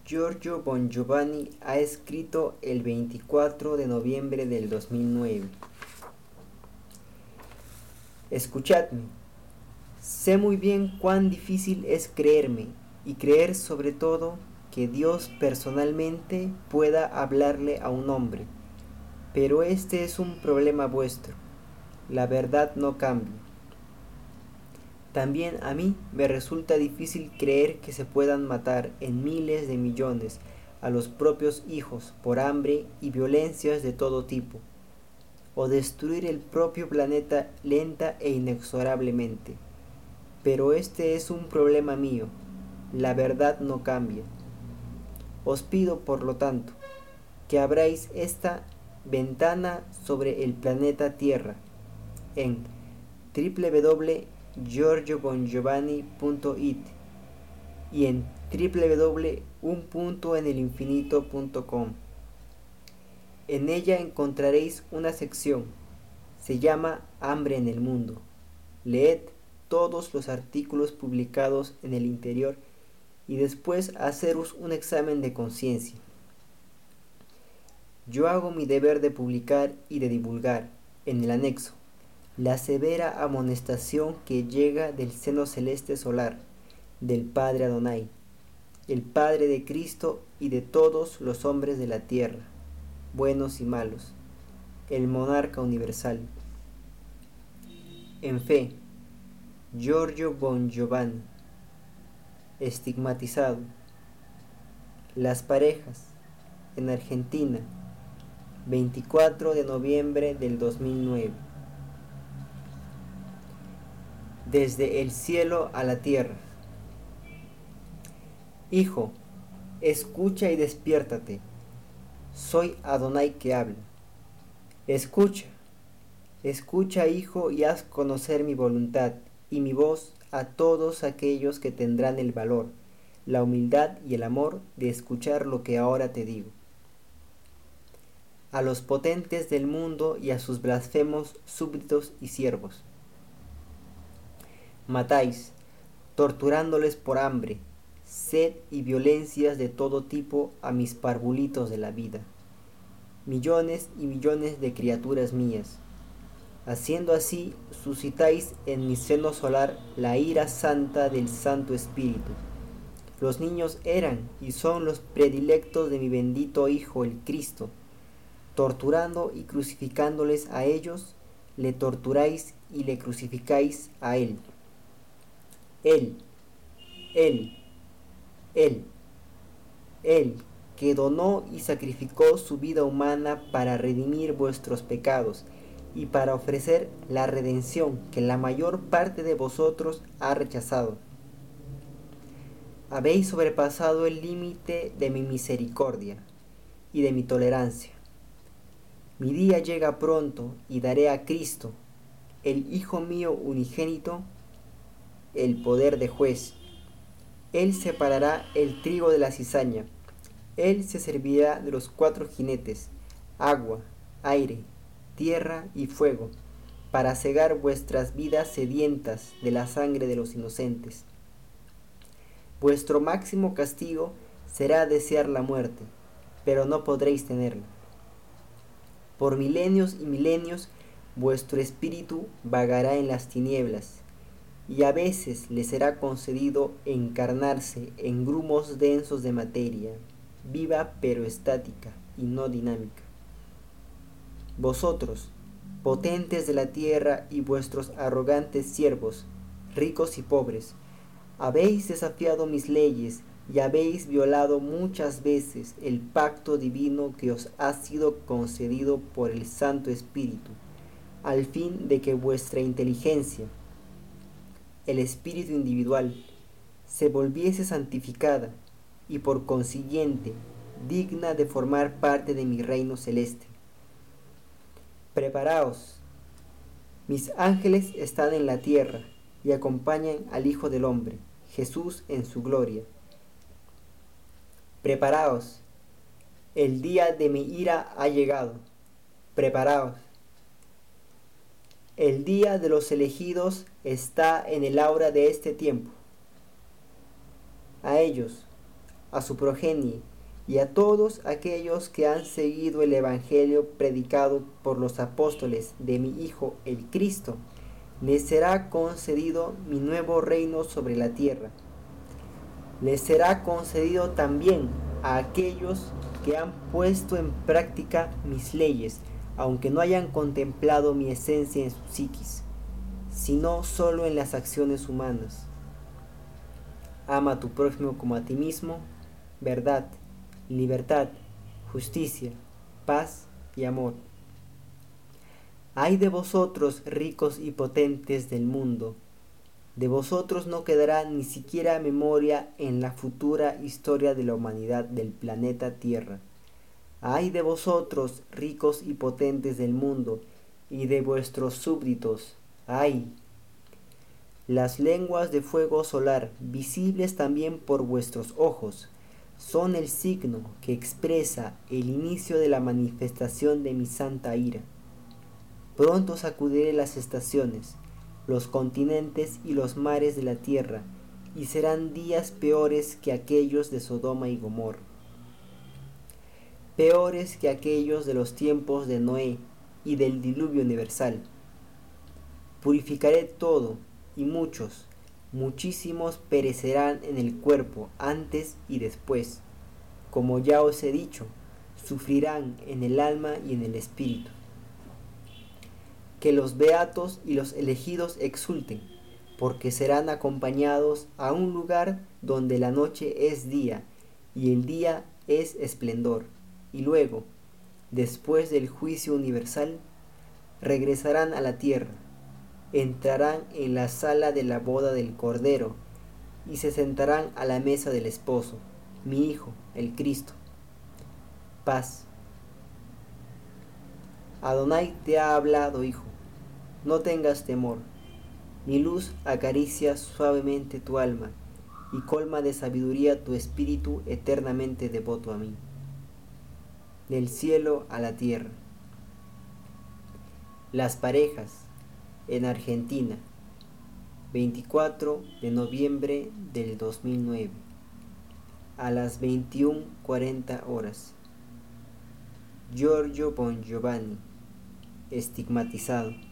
Giorgio Bongiovanni ha escrito el 24 de noviembre del 2009. Escuchadme. Sé muy bien cuán difícil es creerme y creer sobre todo que Dios personalmente pueda hablarle a un hombre. Pero este es un problema vuestro. La verdad no cambia. También a mí me resulta difícil creer que se puedan matar en miles de millones a los propios hijos por hambre y violencias de todo tipo, o destruir el propio planeta lenta e inexorablemente. Pero este es un problema mío. La verdad no cambia. Os pido, por lo tanto, que abráis esta ventana sobre el planeta Tierra en www.giorgiobongiovanni.it y en www.unpuntoenelinfinito.com. En ella encontraréis una sección. Se llama Hambre en el Mundo. Leed todos los artículos publicados en el interior y después haceros un examen de conciencia. Yo hago mi deber de publicar y de divulgar, en el anexo, la severa amonestación que llega del seno celeste solar, del Padre Adonai, el Padre de Cristo y de todos los hombres de la tierra, buenos y malos, el monarca universal. En fe, Giorgio Bongiovanni. Estigmatizado. Las parejas, en Argentina, 24 de noviembre del 2009. Desde el cielo a la tierra. Hijo, escucha y despiértate. Soy Adonai que habla. Escucha, escucha, hijo, y haz conocer mi voluntad y mi voz a todos aquellos que tendrán el valor, la humildad y el amor de escuchar lo que ahora te digo. A los potentes del mundo y a sus blasfemos súbditos y siervos. Matáis, torturándoles por hambre, sed y violencias de todo tipo a mis parvulitos de la vida, millones y millones de criaturas mías. Haciendo así, suscitáis en mi seno solar la ira santa del Santo Espíritu. Los niños eran y son los predilectos de mi bendito Hijo el Cristo. Torturando y crucificándoles a ellos, le torturáis y le crucificáis a Él. Él, Él, Él, Él, que donó y sacrificó su vida humana para redimir vuestros pecados y para ofrecer la redención que la mayor parte de vosotros ha rechazado. Habéis sobrepasado el límite de mi misericordia y de mi tolerancia. Mi día llega pronto y daré a Cristo, el Hijo mío unigénito, el poder de juez. Él separará el trigo de la cizaña. Él se servirá de los 4 jinetes, agua, aire, tierra y fuego, para cegar vuestras vidas sedientas de la sangre de los inocentes. Vuestro máximo castigo será desear la muerte, pero no podréis tenerla. Por milenios y milenios vuestro espíritu vagará en las tinieblas, y a veces le será concedido encarnarse en grumos densos de materia, viva pero estática y no dinámica. Vosotros, potentes de la tierra y vuestros arrogantes siervos, ricos y pobres, habéis desafiado mis leyes y habéis violado muchas veces el pacto divino que os ha sido concedido por el Santo Espíritu, al fin de que vuestra inteligencia, el espíritu individual, se volviese santificada y por consiguiente digna de formar parte de mi reino celeste. Preparaos, mis ángeles están en la tierra y acompañan al Hijo del Hombre, Jesús en su gloria. Preparaos, el día de mi ira ha llegado. Preparaos. El día de los elegidos está en el aura de este tiempo. A ellos, a su progenie y a todos aquellos que han seguido el Evangelio predicado por los apóstoles de mi Hijo el Cristo, les será concedido mi nuevo reino sobre la tierra. Les será concedido también a aquellos que han puesto en práctica mis leyes, aunque no hayan contemplado mi esencia en su psiquis, sino solo en las acciones humanas. Ama a tu prójimo como a ti mismo, verdad, libertad, justicia, paz y amor. Ay de vosotros, ricos y potentes del mundo, de vosotros no quedará ni siquiera memoria en la futura historia de la humanidad del planeta Tierra. Ay de vosotros, ricos y potentes del mundo, y de vuestros súbditos, ay. Las lenguas de fuego solar, visibles también por vuestros ojos, son el signo que expresa el inicio de la manifestación de mi santa ira. Pronto sacudiré las estaciones, los continentes y los mares de la tierra, y serán días peores que aquellos de Sodoma y Gomorra, peores que aquellos de los tiempos de Noé y del diluvio universal. Purificaré todo, y muchos, muchísimos perecerán en el cuerpo antes y después. Como ya os he dicho, sufrirán en el alma y en el espíritu. Que los beatos y los elegidos exulten, porque serán acompañados a un lugar donde la noche es día y el día es esplendor, y luego, después del juicio universal, regresarán a la tierra, entrarán en la sala de la boda del Cordero y se sentarán a la mesa del esposo, mi Hijo, el Cristo. Paz. Adonai te ha hablado, hijo. No tengas temor. Mi luz acaricia suavemente tu alma y colma de sabiduría tu espíritu eternamente devoto a mí. Del cielo a la tierra. Las parejas en Argentina, 24 de noviembre del 2009, a las 21:40 horas. Giorgio Bongiovanni, estigmatizado.